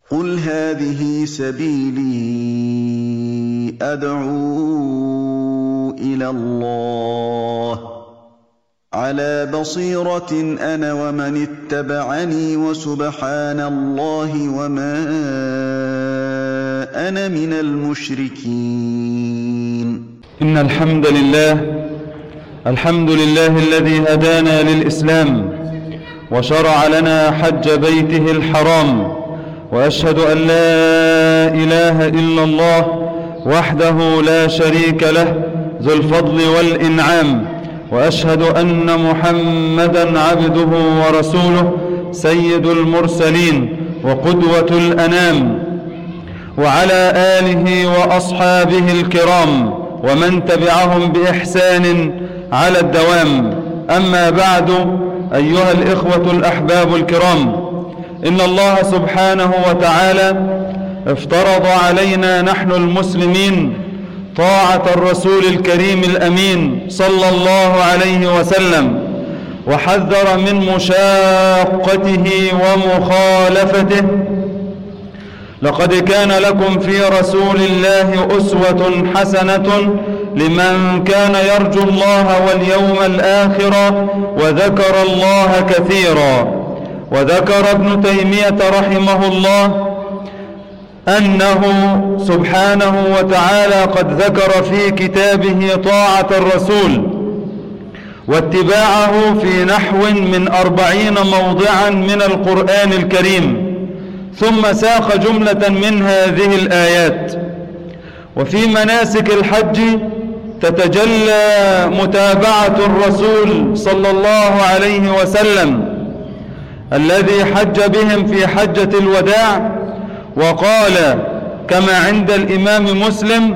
قل هذه سبيلي أدعو إلى الله على بصيرة أنا ومن اتبعني وسبحان الله وما أنا من المشركين. إن الحمد لله الذي هدانا للإسلام وشرع لنا حج بيته الحرام، وأشهد أن لا إله إلا الله وحده لا شريك له ذو الفضل والإنعام، وأشهد أن محمدًا عبده ورسوله سيد المرسلين وقدوة الأنام، وعلى آله وأصحابه الكرام ومن تبعهم بإحسان على الدوام. أما بعد، أيها الإخوة الأحباب الكرام، إن الله سبحانه وتعالى افترض علينا نحن المسلمين طاعة الرسول الكريم الأمين صلى الله عليه وسلم، وحذر من مشاقته ومخالفته. لقد كان لكم في رسول الله أسوة حسنة لمن كان يرجو الله واليوم الآخر وذكر الله كثيرا. وذكر ابن تيمية رحمه الله أنه سبحانه وتعالى قد ذكر في كتابه طاعة الرسول واتباعه في نحو من 40 موضعا من القرآن الكريم، ثم ساق جملة من هذه الآيات. وفي مناسك الحج تتجلى متابعة الرسول صلى الله عليه وسلم الذي حج بهم في حجة الوداع، وقال كما عند الإمام مسلم: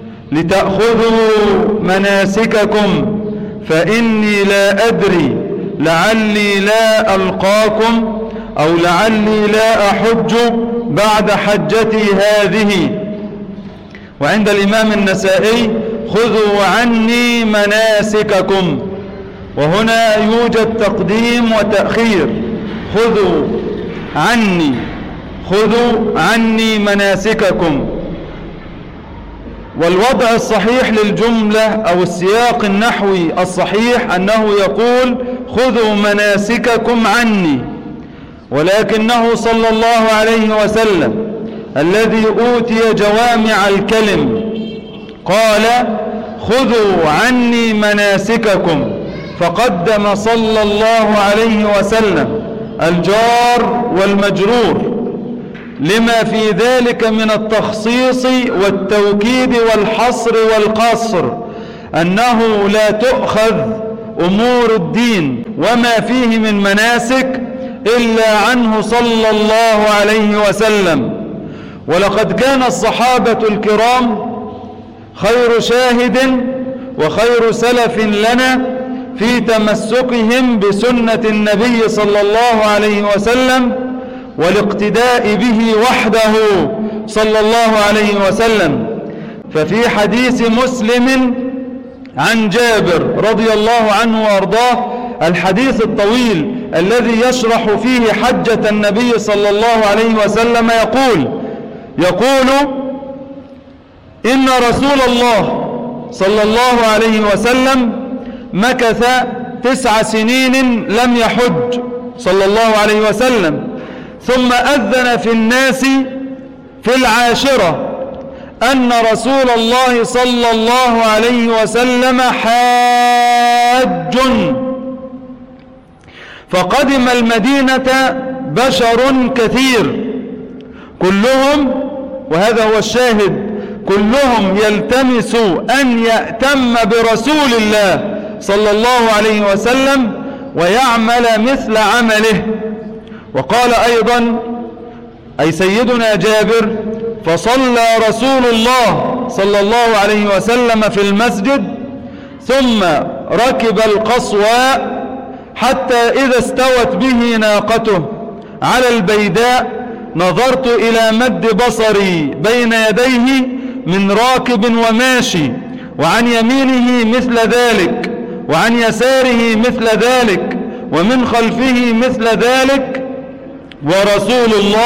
لتأخذوا مناسككم فإني لا أدري لعلي لا ألقاكم أو لعلي لا أحج بعد حجتي هذه. وعند الإمام النسائي: خذوا عني مناسككم. وهنا يوجد تقديم وتأخير، خذوا عني مناسككم. والوضع الصحيح للجملة أو السياق النحوي الصحيح أنه يقول: خذوا مناسككم عني. ولكنه صلى الله عليه وسلم الذي أوتي جوامع الكلم قال: خذوا عني مناسككم، فقدم صلى الله عليه وسلم الجار والمجرور لما في ذلك من التخصيص والتوكيد والحصر والقصر، أنه لا تؤخذ أمور الدين وما فيه من مناسك إلا عنه صلى الله عليه وسلم. ولقد كان الصحابة الكرام خير شاهد وخير سلف لنا في تمسكهم بسنة النبي صلى الله عليه وسلم والاقتداء به وحده صلى الله عليه وسلم. ففي حديث مسلم عن جابر رضي الله عنه وارضاه، الحديث الطويل الذي يشرح فيه حجة النبي صلى الله عليه وسلم، يقول إن رسول الله صلى الله عليه وسلم مكث 9 سنين لم يحج صلى الله عليه وسلم، ثم أذن في الناس في 10 أن رسول الله صلى الله عليه وسلم حاج. فقدم المدينة بشر كثير كلهم، وهذا هو الشاهد، كلهم يلتمس أن يأتم برسول الله صلى الله عليه وسلم ويعمل مثل عمله. وقال أيضا أي سيدنا جابر: فصلى رسول الله صلى الله عليه وسلم في المسجد، ثم ركب القصواء حتى إذا استوت به ناقته على البيداء نظرت إلى مد بصري بين يديه من راكب وماشي، وعن يمينه مثل ذلك، وعن يساره مثل ذلك، ومن خلفه مثل ذلك، ورسول الله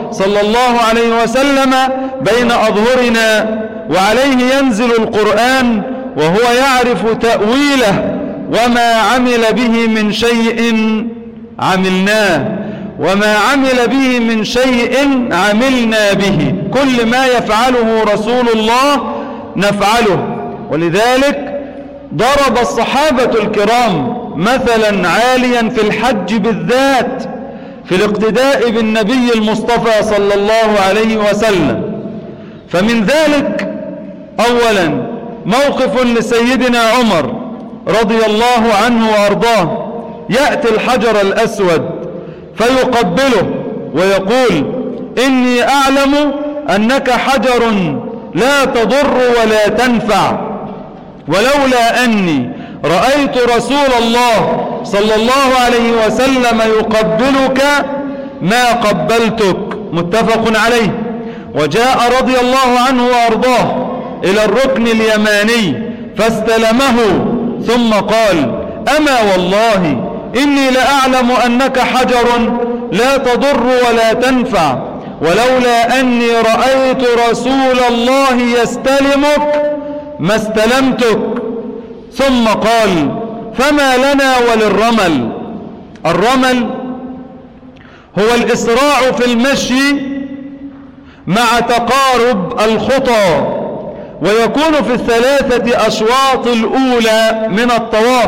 صلى الله عليه وسلم بين أظهرنا، وعليه ينزل القرآن وهو يعرف تأويله، وما عمل به من شيء عملناه، وما عمل به من شيء عملنا به. كل ما يفعله رسول الله نفعله. ولذلك ضرب الصحابة الكرام مثلا عاليا في الحج بالذات في الاقتداء بالنبي المصطفى صلى الله عليه وسلم. فمن ذلك أولا موقف لسيدنا عمر رضي الله عنه وأرضاه، يأتي الحجر الأسود فيقبله ويقول: إني أعلم أنك حجر لا تضر ولا تنفع، ولولا أني رأيت رسول الله صلى الله عليه وسلم يقبلك ما قبلتك. متفق عليه. وجاء رضي الله عنه وأرضاه إلى الركن اليماني فاستلمه ثم قال: أما والله إني لأعلم أنك حجر لا تضر ولا تنفع، ولولا أني رأيت رسول الله يستلمك ما استلمتك. ثم قال: فما لنا وللرمل. الرمل هو الإسراع في المشي مع تقارب الخطى، ويكون في الثلاثة أشواط الأولى من الطواف،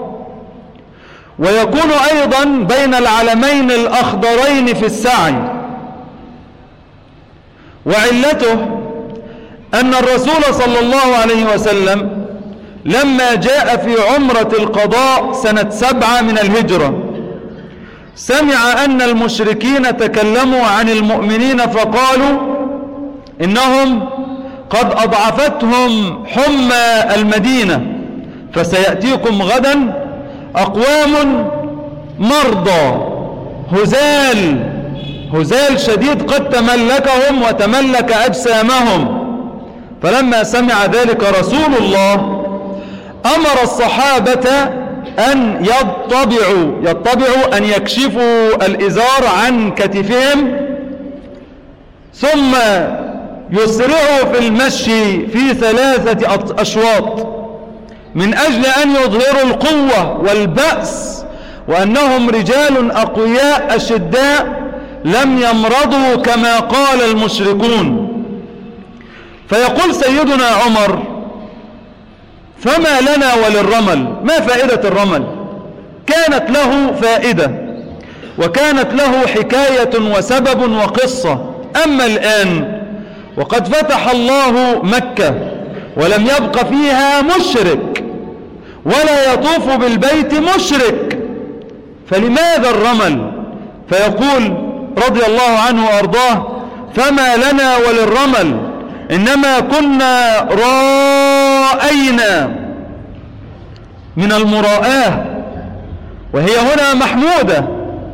ويكون أيضا بين العلمين الأخضرين في السعي. وعلته أن الرسول صلى الله عليه وسلم لما جاء في عمرة القضاء سنة 7 من الهجرة سمع أن المشركين تكلموا عن المؤمنين فقالوا: إنهم قد أضعفتهم حمى المدينة، فسيأتيكم غدا أقوام مرضى هزال شديد قد تملكهم وتملك أجسامهم. فلما سمع ذلك رسول الله أمر الصحابة أن يطبعوا أن يكشفوا الإزار عن كتفهم، ثم يسرعوا في المشي في 3 أشواط من أجل أن يظهروا القوة والبأس، وأنهم رجال أقوياء أشداء لم يمرضوا كما قال المشركون. فيقول سيدنا عمر: فما لنا وللرمل؟ ما فائدة الرمل؟ كانت له فائدة وكانت له حكاية وسبب وقصة. أما الآن وقد فتح الله مكة ولم يبق فيها مشرك ولا يطوف بالبيت مشرك، فلماذا الرمل؟ فيقول رضي الله عنه وأرضاه: فما لنا وللرمل، إنما كنا رائينا من المراءة، وهي هنا محمودة،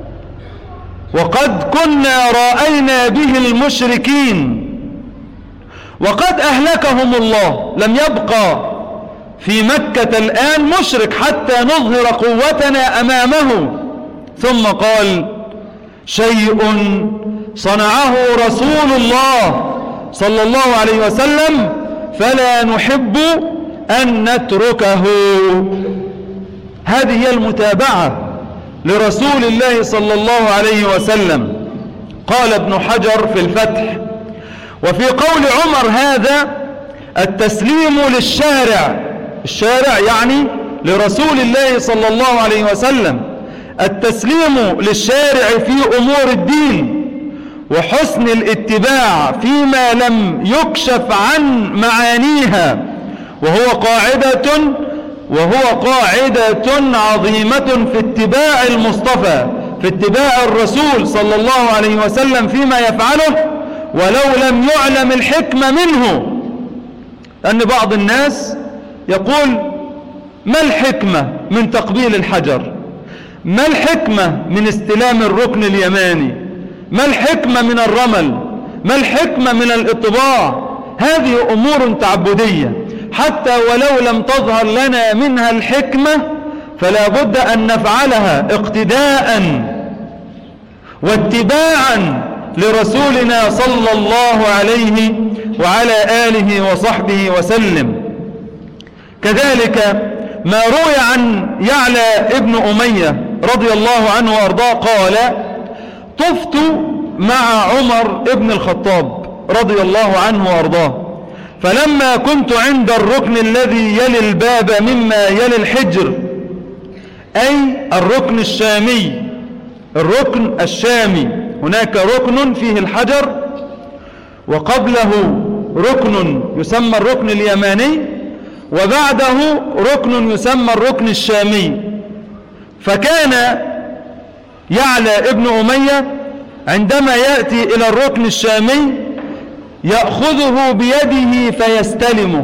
وقد كنا رائينا به المشركين وقد أهلكهم الله. لم يبقى في مكة الآن مشرك حتى نظهر قوتنا أمامه. ثم قال: شيء صنعه رسول الله صلى الله عليه وسلم فلا نحب أن نتركه. هذه هي المتابعة لرسول الله صلى الله عليه وسلم. قال ابن حجر في الفتح: وفي قول عمر هذا التسليم للشارع، الشارع يعني لرسول الله صلى الله عليه وسلم، التسليم للشارع في أمور الدين وحسن الاتباع فيما لم يكشف عن معانيها، وهو قاعدة عظيمة في اتباع المصطفى، في اتباع الرسول صلى الله عليه وسلم فيما يفعله ولو لم يعلم الحكمة منه. لأن بعض الناس يقول: ما الحكمة من تقبيل الحجر؟ ما الحكمة من استلام الركن اليماني؟ ما الحكمة من الرمل؟ ما الحكمة من الإطباع؟ هذه أمور تعبدية، حتى ولو لم تظهر لنا منها الحكمة فلا بد أن نفعلها اقتداء واتباعا لرسولنا صلى الله عليه وعلى آله وصحبه وسلم. كذلك ما روي عن يعلى ابن أمية رضي الله عنه وأرضاه قال: طفت مع عمر ابن الخطاب رضي الله عنه وأرضاه، فلما كنت عند الركن الذي يلي الباب مما يلي الحجر، أي الركن الشامي، الركن الشامي، هناك ركن فيه الحجر وقبله ركن يسمى الركن اليماني وبعده ركن يسمى الركن الشامي. فكان يعلى ابن أمية عندما يأتي إلى الركن الشامي يأخذه بيده فيستلمه،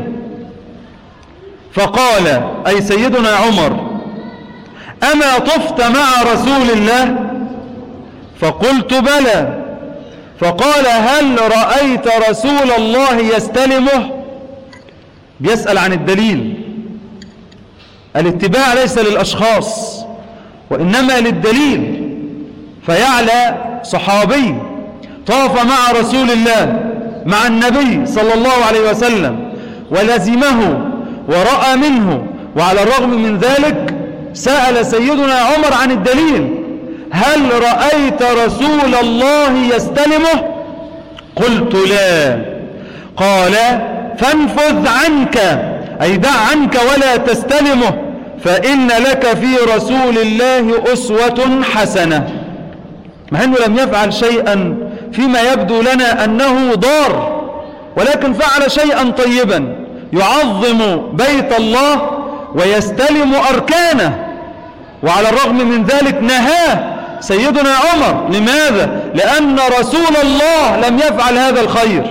فقال أي سيدنا عمر: أما طفت مع رسول الله؟ فقلت: بلى. فقال: هل رأيت رسول الله يستلمه؟ بيسأل عن الدليل. الاتباع ليس للأشخاص وإنما للدليل. فيعلى صحابي طاف مع رسول الله مع النبي صلى الله عليه وسلم ولزمه ورأى منه، وعلى الرغم من ذلك سأل سيدنا عمر عن الدليل: هل رأيت رسول الله يستلمه؟ قلت: لا. قال: فانفذ عنك، أي دع عنك ولا تستلمه، فإن لك في رسول الله أسوة حسنة. مع أنه لم يفعل شيئا فيما يبدو لنا أنه ضار، ولكن فعل شيئا طيبا يعظم بيت الله ويستلم أركانه، وعلى الرغم من ذلك نهاه سيدنا عمر. لماذا؟ لأن رسول الله لم يفعل هذا الخير.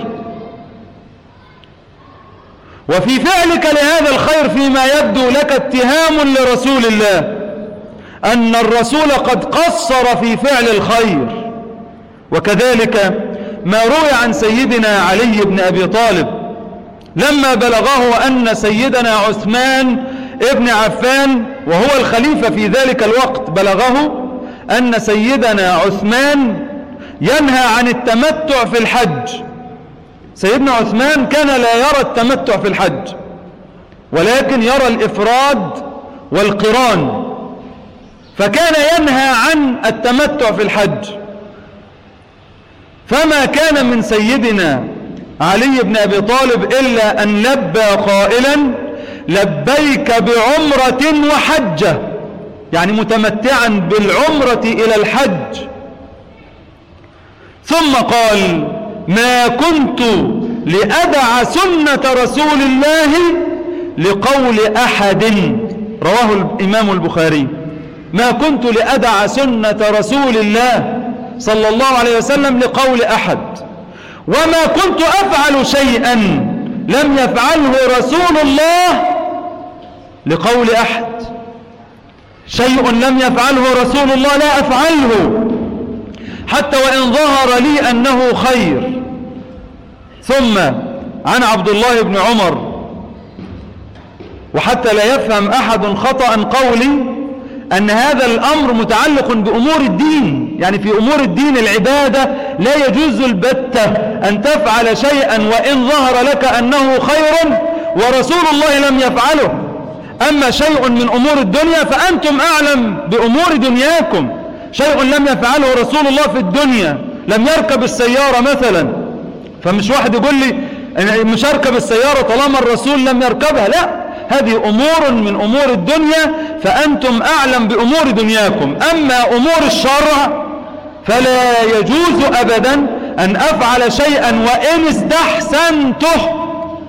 وفي فعلك لهذا الخير فيما يبدو لك اتهام لرسول الله، أن الرسول قد قصر في فعل الخير. وكذلك ما روي عن سيدنا علي بن أبي طالب لما بلغه أن سيدنا عثمان ابن عفان وهو الخليفة في ذلك الوقت، بلغه أن سيدنا عثمان ينهى عن التمتع في الحج. سيدنا عثمان كان لا يرى التمتع في الحج، ولكن يرى الإفراد والقران، فكان ينهى عن التمتع في الحج. فما كان من سيدنا علي بن أبي طالب إلا أن لبى قائلا: لبيك بعمرة وحجة، يعني متمتعا بالعمرة إلى الحج. ثم قال: ما كنت لأدع سنة رسول الله لقول أحد، رواه الإمام البخاري. ما كنت لأدع سنة رسول الله صلى الله عليه وسلم لقول أحد، وما كنت أفعل شيئا لم يفعله رسول الله لقول أحد. شيء لم يفعله رسول الله لا أفعله حتى وإن ظهر لي أنه خير. ثم عن عبد الله بن عمر، وحتى لا يفهم أحد خطأ قولي أن هذا الأمر متعلق بأمور الدين، يعني في أمور الدين العبادة لا يجوز البتة أن تفعل شيئا وإن ظهر لك أنه خير ورسول الله لم يفعله. أما شيء من أمور الدنيا فأنتم أعلم بأمور دنياكم. شيء لم يفعله رسول الله في الدنيا، لم يركب السيارة مثلا، فمش واحد يقول لي مش هركب السيارة طالما الرسول لم يركبها، لا، هذه أمور من أمور الدنيا فأنتم أعلم بأمور دنياكم. أما أمور الشرع فلا يجوز أبدا أن أفعل شيئا وإن استحسنته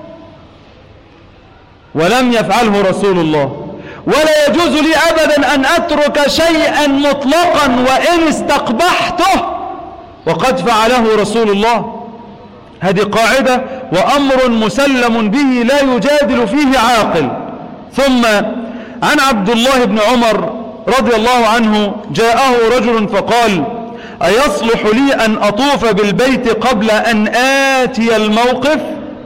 ولم يفعله رسول الله، ولا يجوز لي أبدا أن أترك شيئا مطلقا وإن استقبحته وقد فعله رسول الله. هذه قاعدة وأمر مسلم به لا يجادل فيه عاقل. ثم عن عبد الله بن عمر رضي الله عنه جاءه رجل فقال: أيصلح لي أن أطوف بالبيت قبل أن آتي الموقف؟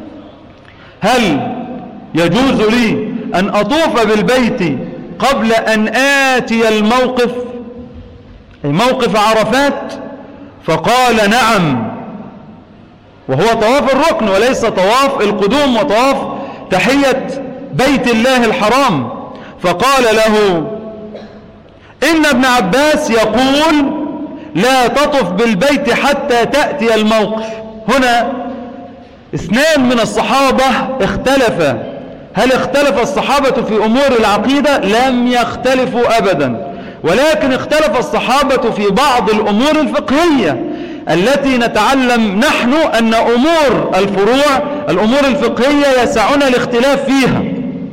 هل يجوز لي أن أطوف بالبيت قبل أن آتي الموقف، أي موقف عرفات؟ فقال نعم، وهو طواف الركن وليس طواف القدوم وطواف تحية بيت الله الحرام. فقال له إن ابن عباس يقول لا تطف بالبيت حتى تأتي الموقف. هنا اثنان من الصحابة اختلفا. هل اختلف الصحابة في أمور العقيدة؟ لم يختلفوا أبدا، ولكن اختلف الصحابة في بعض الأمور الفقهية التي نتعلم نحن أن أمور الفروع الأمور الفقهية يسعنا الاختلاف فيها.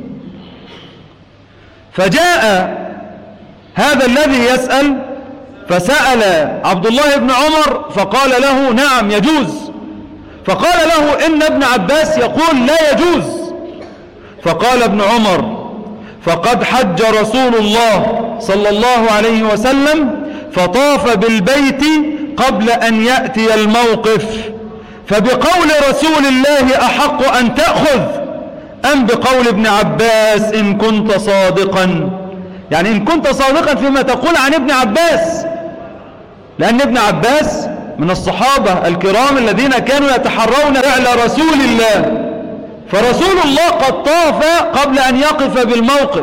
فجاء هذا الذي يسأل فسأل عبد الله بن عمر فقال له نعم يجوز. فقال له إن ابن عباس يقول لا يجوز. فقال ابن عمر فقد حج رسول الله صلى الله عليه وسلم فطاف بالبيت قبل أن يأتي الموقف، فبقول رسول الله أحق أن تأخذ أم بقول ابن عباس إن كنت صادقا؟ يعني إن كنت صادقا فيما تقول عن ابن عباس، لأن ابن عباس من الصحابة الكرام الذين كانوا يتحرون فعل رسول الله، فرسول الله قد طاف قبل أن يقف بالموقف.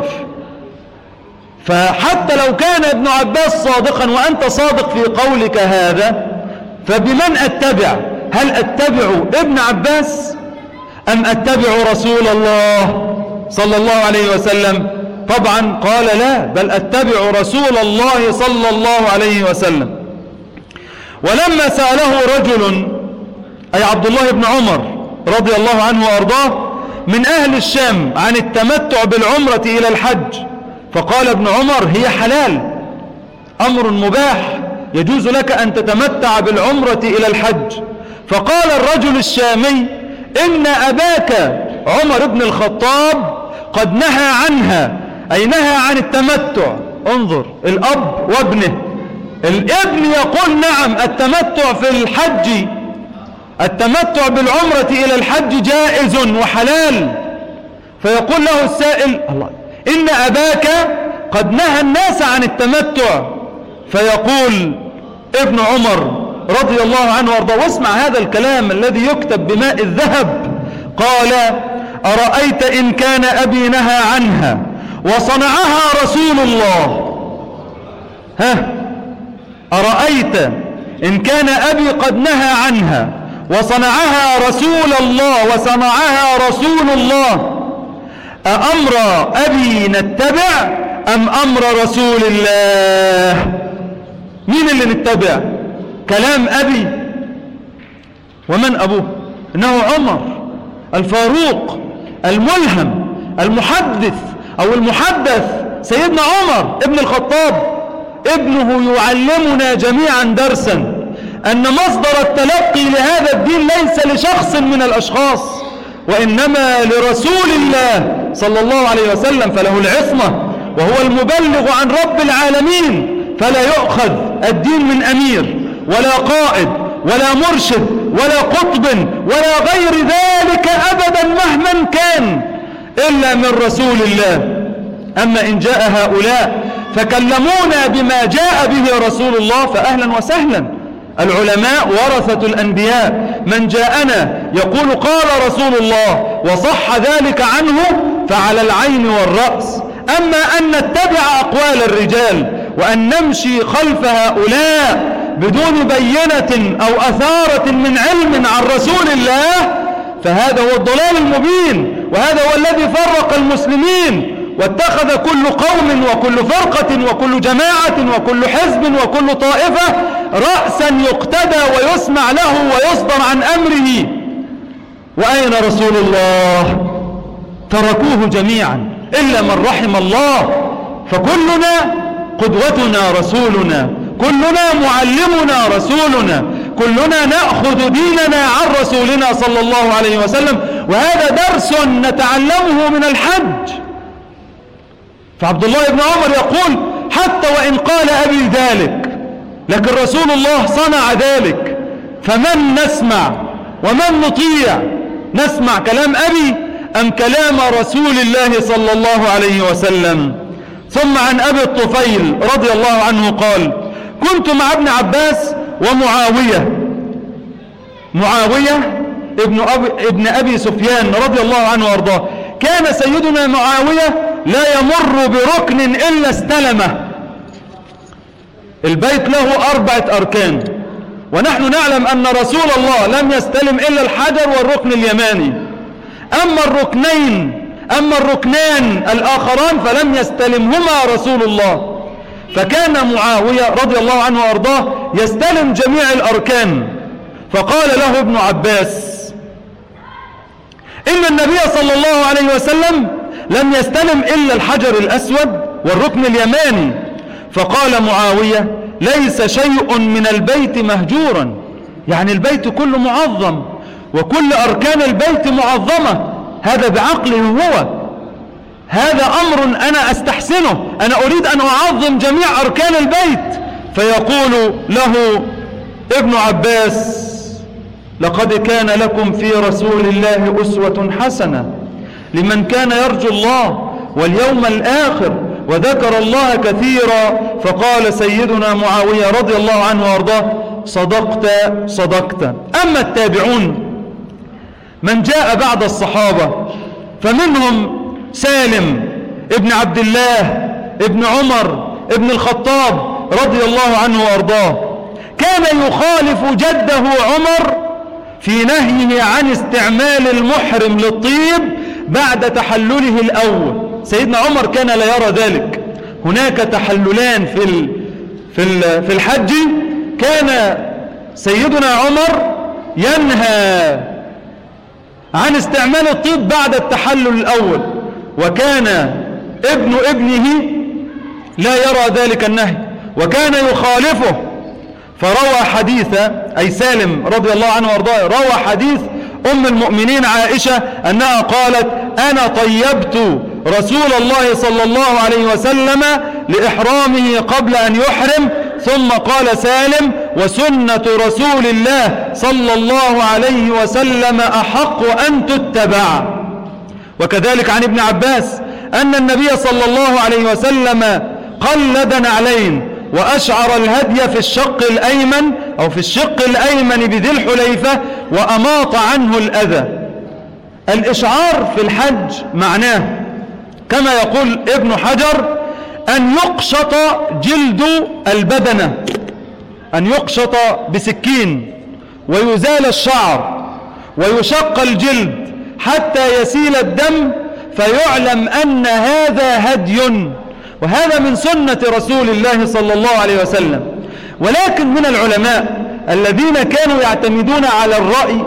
فحتى لو كان ابن عباس صادقا وأنت صادق في قولك هذا فبمن أتبع؟ هل أتبع ابن عباس أم أتبع رسول الله صلى الله عليه وسلم؟ طبعا قال لا، بل أتبع رسول الله صلى الله عليه وسلم. ولما سأله رجل أي عبد الله بن عمر رضي الله عنه وأرضاه من أهل الشام عن التمتع بالعمرة إلى الحج، فقال ابن عمر هي حلال، أمر مباح، يجوز لك أن تتمتع بالعمرة إلى الحج. فقال الرجل الشامي إن أباك عمر بن الخطاب قد نهى عنها، أي نهى عن التمتع. انظر الأب وابنه، الابن يقول نعم التمتع في الحج، التمتع بالعمرة إلى الحج جائز وحلال. فيقول له السائل الله إن أباك قد نهى الناس عن التمتع. فيقول ابن عمر رضي الله عنه وارضاه، واسمع هذا الكلام الذي يكتب بماء الذهب، قال أرأيت إن كان أبي نهى عنها وصنعها رسول الله، أرأيت إن كان أبي قد نهى عنها وصنعها رسول الله أأمر أبي نتبع أم أمر رسول الله؟ مين اللي نتبع؟ كلام أبي؟ ومن أبوه؟ إنه عمر الفاروق الملهم المحدث أو المحدث سيدنا عمر ابن الخطاب. ابنه يعلمنا جميعا درسا أن مصدر التلقي لهذا الدين ليس لشخص من الأشخاص، وإنما لرسول الله صلى الله عليه وسلم، فله العصمة وهو المبلغ عن رب العالمين، فلا يؤخذ الدين من أمير ولا قائد ولا مرشد ولا قطب ولا غير ذلك أبدا مهما كان إلا من رسول الله. أما إن جاء هؤلاء فكلمونا بما جاء به رسول الله فأهلا وسهلا. العلماء ورثة الأنبياء، من جاءنا يقول قال رسول الله وصح ذلك عنه فعلى العين والرأس. أما أن نتبع أقوال الرجال وأن نمشي خلف هؤلاء بدون بينة أو أثارة من علم عن رسول الله فهذا هو الضلال المبين، وهذا هو الذي فرق المسلمين واتخذ كل قوم وكل فرقة وكل جماعة وكل حزب وكل طائفة رأسا يقتدى ويسمع له ويصدر عن أمره. وأين رسول الله؟ تركوه جميعا إلا من رحم الله. فكلنا قدوتنا رسولنا، كلنا معلمنا رسولنا، كلنا نأخذ ديننا عن رسولنا صلى الله عليه وسلم، وهذا درس نتعلمه من الحج. فعبد الله بن عمر يقول حتى وإن قال أبي ذلك لكن رسول الله صنع ذلك، فمن نسمع ومن نطيع؟ نسمع كلام أبي أم كلام رسول الله صلى الله عليه وسلم؟ ثم عن أبي الطفيل رضي الله عنه قال كنت مع ابن عباس ومعاوية. معاوية ابن أبي سفيان رضي الله عنه وارضاه. كان سيدنا معاوية لا يمر بركن إلا استلمه. البيت له 4 أركان، ونحن نعلم أن رسول الله لم يستلم إلا الحجر والركن اليماني. أما الركنان الآخران فلم يستلمهما رسول الله. فكان معاوية رضي الله عنه وارضاه يستلم جميع الأركان. فقال له ابن عباس: إن النبي صلى الله عليه وسلم لم يستلم إلا الحجر الأسود والركن اليماني. فقال معاوية: ليس شيء من البيت مهجورا، يعني البيت كله معظم وكل أركان البيت معظمة. هذا بعقله هو، هذا أمر أنا أستحسنه، أنا أريد أن أعظم جميع أركان البيت. فيقول له ابن عباس: لقد كان لكم في رسول الله أسوة حسنة لمن كان يرجو الله واليوم الآخر وذكر الله كثيرا. فقال سيدنا معاوية رضي الله عنه وارضاه: صدقت. أما التابعون من جاء بعد الصحابة فمنهم سالم ابن عبد الله ابن عمر ابن الخطاب رضي الله عنه وارضاه. كان يخالف جده عمر في نهيه عن استعمال المحرم للطيب بعد تحلله الأول. سيدنا عمر كان لا يرى ذلك. هناك تحللان في الحج، كان سيدنا عمر ينهى عن استعمال الطيب بعد التحلل الأول، وكان ابن ابنه لا يرى ذلك النهي وكان يخالفه. فروى حديث أي سالم رضي الله عنه وارضاه روى حديث أم المؤمنين عائشة أنها قالت: أنا طيبت رسول الله صلى الله عليه وسلم لإحرامه قبل أن يحرم. ثم قال سالم: وسنة رسول الله صلى الله عليه وسلم أحق أن تتبع. وكذلك عن ابن عباس أن النبي صلى الله عليه وسلم قلد نعلين وأشعر الهدي في الشق الأيمن أو في الشق الأيمن بذي الحليفة وأماط عنه الأذى. الإشعار في الحج معناه كما يقول ابن حجر أن يقشط جلد البدنة، أن يقشط بسكين ويزال الشعر ويشق الجلد حتى يسيل الدم فيعلم أن هذا هدي، وهذا من سنة رسول الله صلى الله عليه وسلم. ولكن من العلماء الذين كانوا يعتمدون على الرأي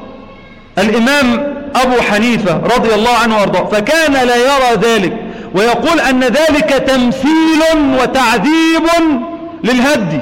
الإمام أبو حنيفة رضي الله عنه وارضاه، فكان لا يرى ذلك ويقول أن ذلك تمثيل وتعذيب للهدي.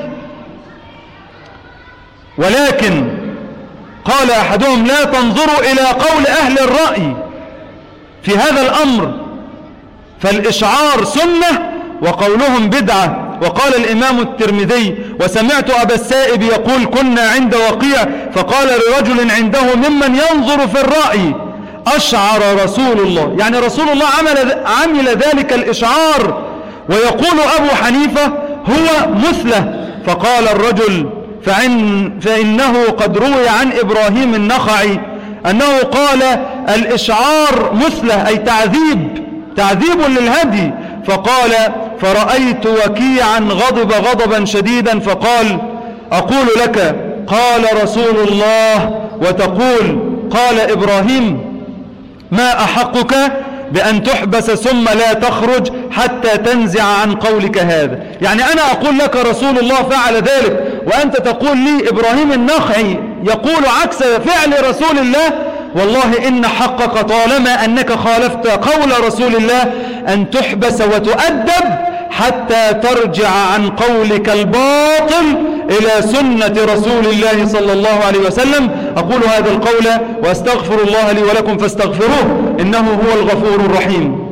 ولكن قال أحدهم: لا تنظروا إلى قول أهل الرأي في هذا الأمر، فالإشعار سنة وقولهم بدعة. وقال الإمام الترمذي: وسمعت أبا السائب يقول: كنا عند وقيع فقال لرجل عنده ممن ينظر في الرأي: أشعر رسول الله، يعني رسول الله عمل ذلك الإشعار. ويقول أبو حنيفة: هو مثله. فقال الرجل: فإنه قد روي عن إبراهيم النخعي أنه قال: الإشعار مثله أي تعذيب للهدي. فقال: فرأيت وكيعا غضب غضبا شديدا فقال: أقول لك قال رسول الله وتقول قال إبراهيم؟ ما أحقك بأن تحبس ثم لا تخرج حتى تنزع عن قولك هذا؟ يعني أنا أقول لك رسول الله فعل ذلك وأنت تقول لي إبراهيم النخعي يقول عكس فعل رسول الله. والله إن حقك طالما أنك خالفت قول رسول الله أن تحبس وتؤدب حتى ترجع عن قولك الباطل إلى سنة رسول الله صلى الله عليه وسلم. أقول هذا القول وأستغفر الله لي ولكم فاستغفروه إنه هو الغفور الرحيم.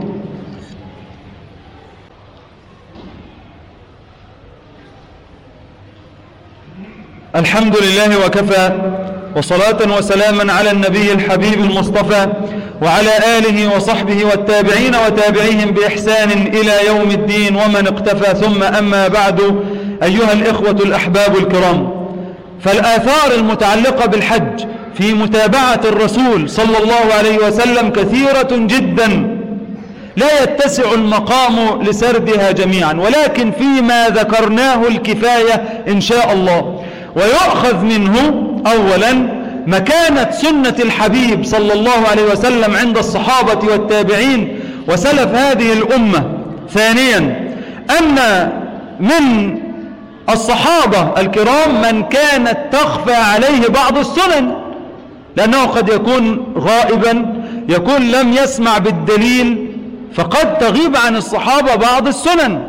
الحمد لله وكفى، وصلاة وسلاما على النبي الحبيب المصطفى وعلى آله وصحبه والتابعين وتابعيهم بإحسان إلى يوم الدين ومن اقتفى. ثم أما بعد، أيها الإخوة الأحباب الكرام، فالآثار المتعلقة بالحج في متابعة الرسول صلى الله عليه وسلم كثيرة جدا لا يتسع المقام لسردها جميعا، ولكن فيما ذكرناه الكفاية إن شاء الله. ويؤخذ منه أولا مكانة سنة الحبيب صلى الله عليه وسلم عند الصحابة والتابعين وسلف هذه الأمة. ثانيا أن من الصحابة الكرام من كانت تخفى عليه بعض السنن، لأنه قد يكون غائبا، يكون لم يسمع بالدليل، فقد تغيب عن الصحابة بعض السنن،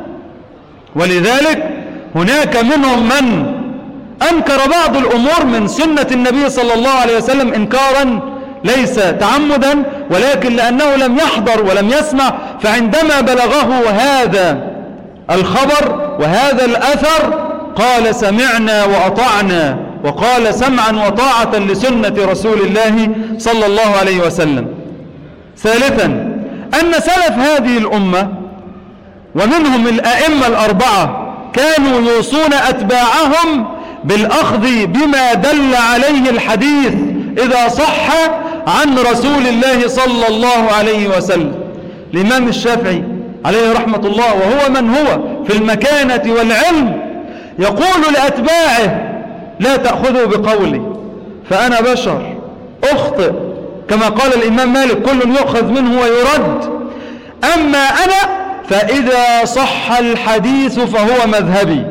ولذلك هناك منهم من أنكر بعض الأمور من سنة النبي صلى الله عليه وسلم إنكارا ليس تعمدا، ولكن لأنه لم يحضر ولم يسمع، فعندما بلغه هذا الخبر وهذا الأثر قال سمعنا وأطعنا، وقال سمعا وطاعة لسنة رسول الله صلى الله عليه وسلم. ثالثا أن سلف هذه الأمة ومنهم الأئمة الأربعة كانوا يوصون أتباعهم بالأخذ بما دل عليه الحديث إذا صح عن رسول الله صلى الله عليه وسلم. الإمام الشافعي عليه رحمة الله وهو من هو في المكانة والعلم يقول لأتباعه لا تأخذوا بقولي فأنا بشر أخطئ، كما قال الإمام مالك كل يؤخذ منه ويرد، أما أنا فإذا صح الحديث فهو مذهبي.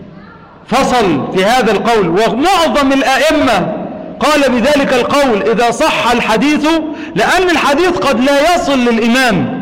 فصل في هذا القول، ومعظم الأئمة قال بذلك القول إذا صح الحديث، لأن الحديث قد لا يصل للإمام،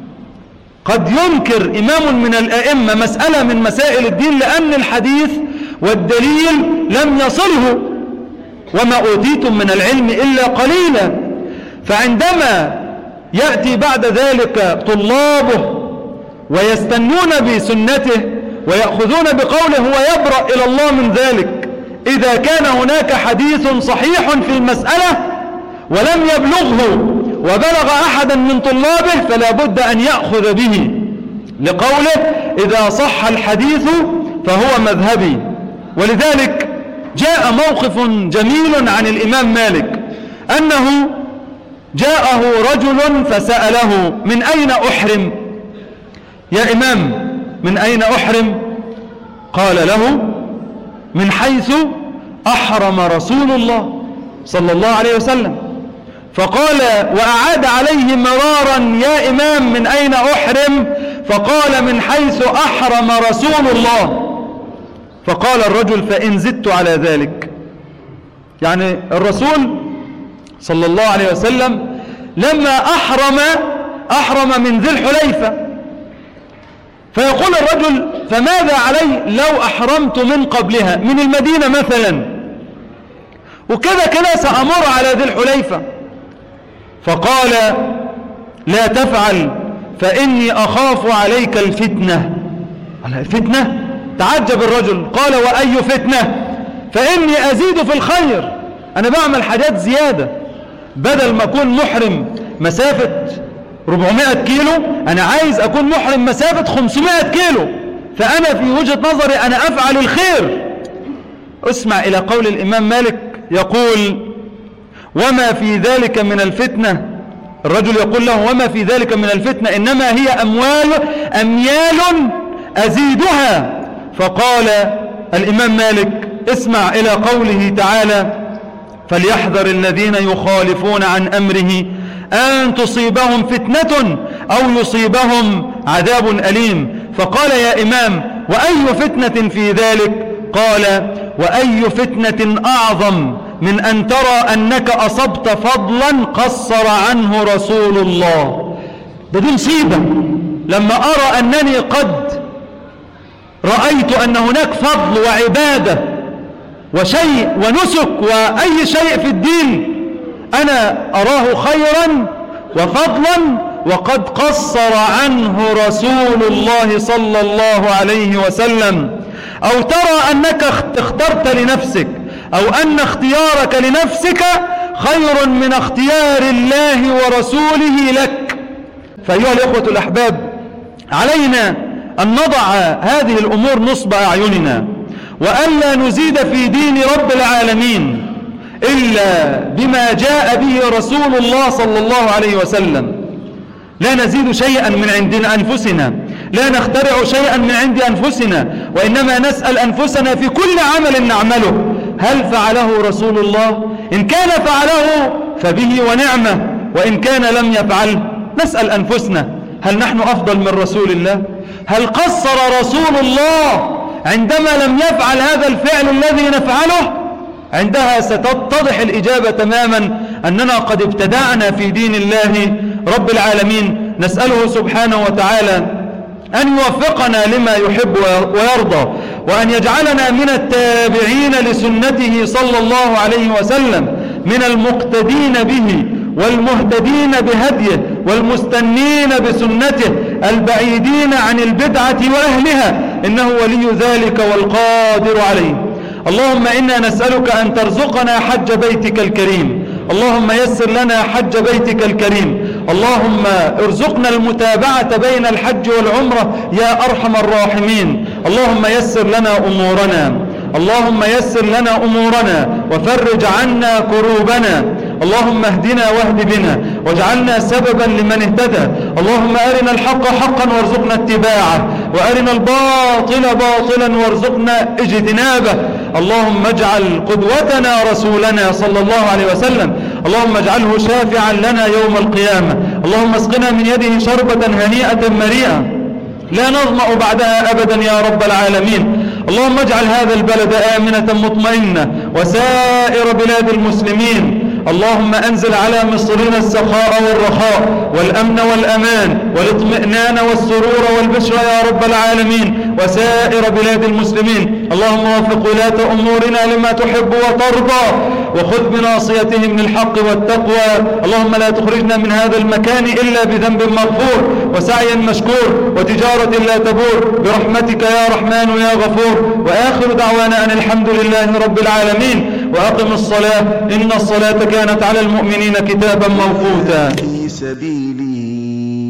قد ينكر إمام من الأئمة مسألة من مسائل الدين لأن الحديث والدليل لم يصله، وما أوتيتم من العلم إلا قليلا. فعندما يأتي بعد ذلك طلابه ويستنون بسنته ويأخذون بقوله ويبرأ إلى الله من ذلك، إذا كان هناك حديث صحيح في المسألة ولم يبلغه وبلغ أحدا من طلابه فلا بد أن يأخذ به، لقوله إذا صح الحديث فهو مذهبي. ولذلك جاء موقف جميل عن الإمام مالك أنه جاءه رجل فسأله من أين أحرم يا إمام، من أين أحرم؟ قال له من حيث أحرم رسول الله صلى الله عليه وسلم. فقال وأعاد عليه مرارا يا إمام من أين أحرم؟ فقال من حيث أحرم رسول الله. فقال الرجل فإن زدت على ذلك، يعني الرسول صلى الله عليه وسلم لما أحرم من ذي الحليفة، فيقول الرجل فماذا علي لو أحرمت من قبلها من المدينة مثلا، وكذا كذا سأمر على ذي الحليفة. فقال لا تفعل فإني أخاف عليك الفتنة. الفتنة؟ تعجب الرجل، قال وأي فتنة؟ فإني أزيد في الخير، أنا بعمل حاجات زيادة، بدل ما أكون محرم مسافة 400 كيلو أنا عايز أكون محرم مسافة 500 كيلو، فأنا في وجهة نظري أنا أفعل الخير. اسمع إلى قول الإمام مالك يقول وما في ذلك من الفتنة، الرجل يقول له وما في ذلك من الفتنة إنما هي أميال أزيدها. فقال الإمام مالك اسمع إلى قوله تعالى فليحذر الذين يخالفون عن أمره أن تصيبهم فتنة أو يصيبهم عذاب أليم. فقال يا إمام وأي فتنة في ذلك؟ قال وأي فتنة أعظم من أن ترى أنك أصبت فضلا قصر عنه رسول الله. دي مصيبة لما أرى أنني قد رأيت أن هناك فضل وعبادة وشيء ونسك وأي شيء في الدين أنا أراه خيرا وفضلا وقد قصر عنه رسول الله صلى الله عليه وسلم. أو ترى أنك اخترت لنفسك أو أن اختيارك لنفسك خير من اختيار الله ورسوله لك. فأيها الأخوة الأحباب علينا أن نضع هذه الأمور نصب أعيننا وألا نزيد في دين رب العالمين إلا بما جاء به رسول الله صلى الله عليه وسلم. لا نزيد شيئا من عند أنفسنا، لا نخترع شيئا من عند أنفسنا، وإنما نسأل أنفسنا في كل عمل نعمله هل فعله رسول الله؟ إن كان فعله فبه ونعمة، وإن كان لم يفعل نسأل أنفسنا هل نحن أفضل من رسول الله؟ هل قصر رسول الله عندما لم يفعل هذا الفعل الذي نفعله؟ عندها ستتضح الإجابة تماما أننا قد ابتدعنا في دين الله رب العالمين. نسأله سبحانه وتعالى أن يوفقنا لما يحب ويرضى، وأن يجعلنا من التابعين لسنته صلى الله عليه وسلم، من المقتدين به والمهتدين بهديه والمستنين بسنته، البعيدين عن البدعة وأهلها، إنه ولي ذلك والقادر عليه. اللهم إنا نسألك أن ترزقنا حج بيتك الكريم، اللهم يسر لنا حج بيتك الكريم، اللهم ارزقنا المتابعة بين الحج والعمرة يا أرحم الراحمين. اللهم يسر لنا أمورنا، اللهم يسر لنا أمورنا وفرج عنا كروبنا، اللهم اهدنا واهد بنا واجعلنا سببا لمن اهتدى. اللهم أرنا الحق حقا وارزقنا اتباعه، وأرنا الباطل باطلا وارزقنا اجتنابه. اللهم اجعل قدوتنا رسولنا صلى الله عليه وسلم، اللهم اجعله شافعا لنا يوم القيامة. اللهم اسقنا من يده شربة هنيئة مريئة لا نظمأ بعدها أبدا يا رب العالمين. اللهم اجعل هذا البلد آمنة مطمئنة وسائر بلاد المسلمين. اللهم أنزل على مصرنا السخاء والرخاء والأمن والأمان والاطمئنان والسرور والبشر يا رب العالمين وسائر بلاد المسلمين. اللهم وفق ولاة أمورنا لما تحب وترضى، وخذ بناصيتهم للحق والتقوى. اللهم لا تخرجنا من هذا المكان إلا بذنب مغفور وسعي مشكور وتجارة لا تبور برحمتك يا رحمن يا غفور. وآخر دعوانا أن الحمد لله رب العالمين. وأقم الصلاة إن الصلاة كانت على المؤمنين كتابا موقوتا. في سبيلي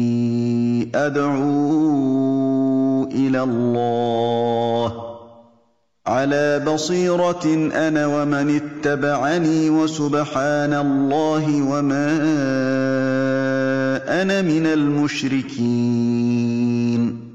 أدعو إلى الله على بصيرة أنا ومن اتبعني وسبحان الله وما أنا من المشركين.